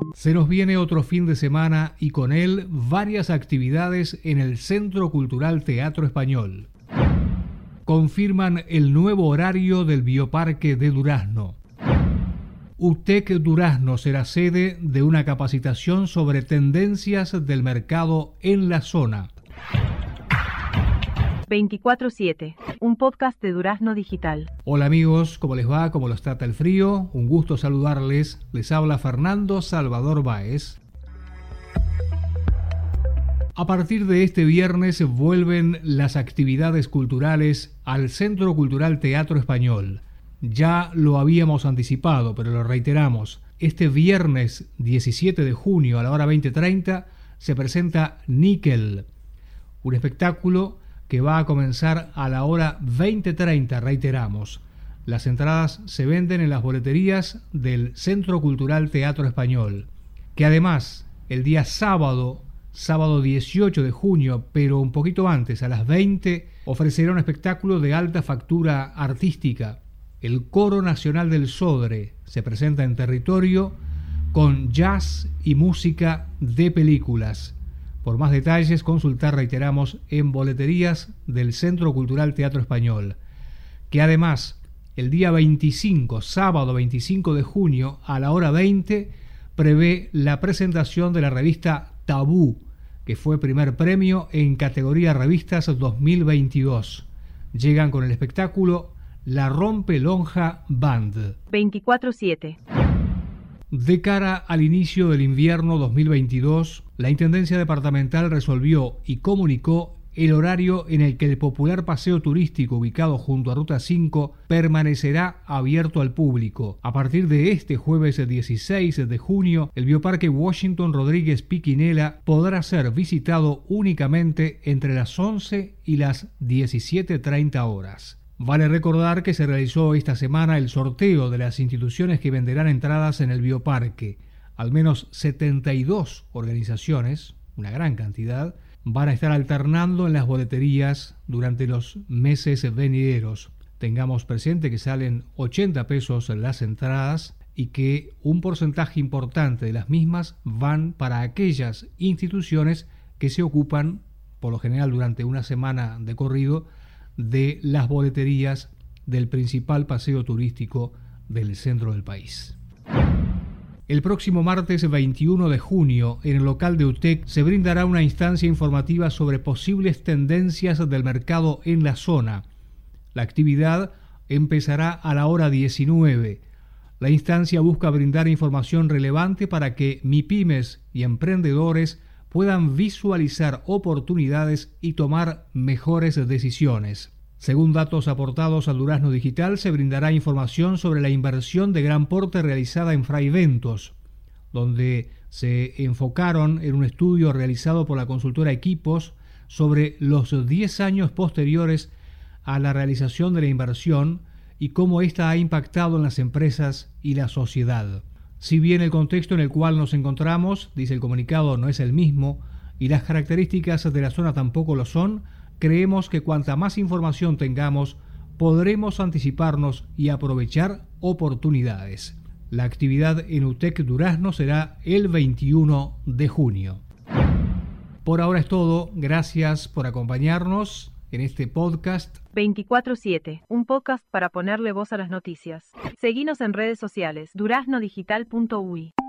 Se nos viene otro fin de semana y con él varias actividades en el Centro Cultural Teatro Español. Confirman el nuevo horario del Bioparque de Durazno. UTEC Durazno será sede de una capacitación sobre tendencias del mercado en la zona. 24/7, un podcast de Durazno Digital. Hola amigos, ¿cómo les va? ¿Cómo los trata el frío? Un gusto saludarles. Les habla Fernando Salvador Báez. A partir de este viernes vuelven las actividades culturales al Centro Cultural Teatro Español. Ya lo habíamos anticipado, pero lo reiteramos. Este viernes 17 de junio a la hora 20:30 se presenta Níquel, un espectáculo que va a comenzar a la hora 20:30, reiteramos. Las entradas se venden en las boleterías del Centro Cultural Teatro Español, que además el día sábado 18 de junio, pero un poquito antes, a las 20, ofrecerá un espectáculo de alta factura artística. El Coro Nacional del Sodre se presenta en territorio con jazz y música de películas. Por más detalles, consultar, reiteramos, en boleterías del Centro Cultural Teatro Español, que además el día 25, sábado 25 de junio, a la hora 20, prevé la presentación de la revista Tabú, que fue primer premio en categoría Revistas 2022. Llegan con el espectáculo La Rompe Lonja Band. 24/7. De cara al inicio del invierno 2022, la Intendencia Departamental resolvió y comunicó el horario en el que el popular paseo turístico ubicado junto a Ruta 5 permanecerá abierto al público. A partir de este jueves 16 de junio, el Bioparque Washington Rodríguez Piquinela podrá ser visitado únicamente entre las 11 y las 17:30 horas. Vale recordar que se realizó esta semana el sorteo de las instituciones que venderán entradas en el Bioparque. Al menos 72 organizaciones, una gran cantidad, van a estar alternando en las boleterías durante los meses venideros. Tengamos presente que salen 80 pesos las entradas y que un porcentaje importante de las mismas van para aquellas instituciones que se ocupan, por lo general durante una semana de corrido, de las boleterías del principal paseo turístico del centro del país. El próximo martes 21 de junio, en el local de UTEC, se brindará una instancia informativa sobre posibles tendencias del mercado en la zona. La actividad empezará a la hora 19. La instancia busca brindar información relevante para que MIPYMES y emprendedores puedan visualizar oportunidades y tomar mejores decisiones. Según datos aportados al Durazno Digital, se brindará información sobre la inversión de gran porte realizada en Fraiventos, donde se enfocaron en un estudio realizado por la consultora Equipos sobre los 10 años posteriores a la realización de la inversión y cómo ésta ha impactado en las empresas y la sociedad. Si bien el contexto en el cual nos encontramos, dice el comunicado, no es el mismo y las características de la zona tampoco lo son, creemos que cuanta más información tengamos, podremos anticiparnos y aprovechar oportunidades. La actividad en UTEC Durazno será el 21 de junio. Por ahora es todo. Gracias por acompañarnos en este podcast. 24/7, un podcast para ponerle voz a las noticias. Seguinos en redes sociales, duraznodigital.uy.